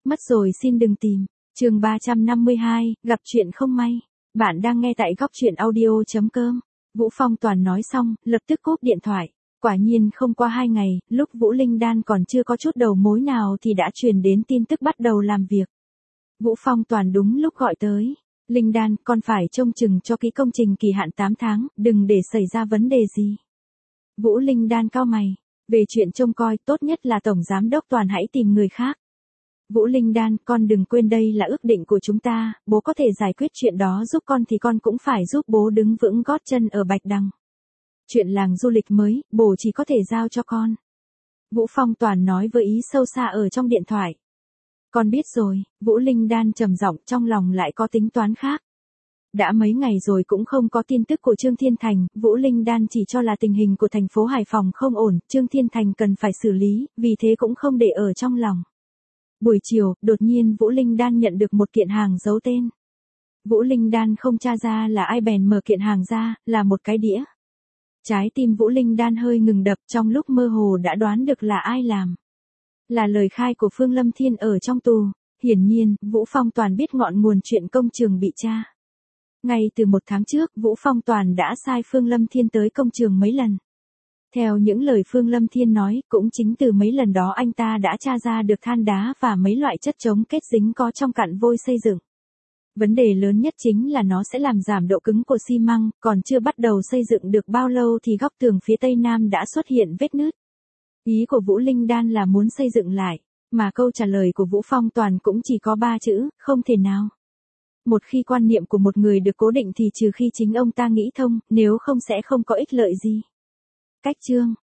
Mất rồi xin đừng tìm. Chương 352, gặp chuyện không may. Bạn đang nghe tại góc truyện audio.com. Vũ Phong Toàn nói xong, lập tức cúp điện thoại. Quả nhiên không qua 2 ngày, lúc Vũ Linh Đan còn chưa có chút đầu mối nào thì đã truyền đến tin tức bắt đầu làm việc. Vũ Phong Toàn đúng lúc gọi tới. Linh Đan, con phải trông chừng cho kỹ công trình kỳ hạn 8 tháng, đừng để xảy ra vấn đề gì. Vũ Linh Đan cau mày. Về chuyện trông coi, tốt nhất là Tổng Giám đốc Toàn hãy tìm người khác. Vũ Linh Đan, con đừng quên đây là ước định của chúng ta, bố có thể giải quyết chuyện đó giúp con thì con cũng phải giúp bố đứng vững gót chân ở Bạch Đằng. Chuyện làng du lịch mới, bố chỉ có thể giao cho con. Vũ Phong Toàn nói với ý sâu xa ở trong điện thoại. Con biết rồi, Vũ Linh Đan trầm giọng, trong lòng lại có tính toán khác. Đã mấy ngày rồi cũng không có tin tức của Trương Thiên Thành, Vũ Linh Đan chỉ cho là tình hình của thành phố Hải Phòng không ổn, Trương Thiên Thành cần phải xử lý, vì thế cũng không để ở trong lòng. Buổi chiều, đột nhiên Vũ Linh Đan nhận được một kiện hàng giấu tên. Vũ Linh Đan không tra ra là ai bèn mở kiện hàng ra, là một cái đĩa. Trái tim Vũ Linh Đan hơi ngừng đập, trong lúc mơ hồ đã đoán được là ai làm. Là lời khai của Phương Lâm Thiên ở trong tù. Hiển nhiên, Vũ Phong Toàn biết ngọn nguồn chuyện công trường bị tra. Ngay từ 1 tháng trước, Vũ Phong Toàn đã sai Phương Lâm Thiên tới công trường mấy lần. Theo những lời Phương Lâm Thiên nói, cũng chính từ mấy lần đó anh ta đã tra ra được than đá và mấy loại chất chống kết dính có trong cặn vôi xây dựng. Vấn đề lớn nhất chính là nó sẽ làm giảm độ cứng của xi măng, còn chưa bắt đầu xây dựng được bao lâu thì góc tường phía tây nam đã xuất hiện vết nứt. Ý của Vũ Linh Đan là muốn xây dựng lại, mà câu trả lời của Vũ Phong Toàn cũng chỉ có 3 chữ, không thể nào. Một khi quan niệm của một người được cố định thì trừ khi chính ông ta nghĩ thông, nếu không sẽ không có ích lợi gì. Cách chương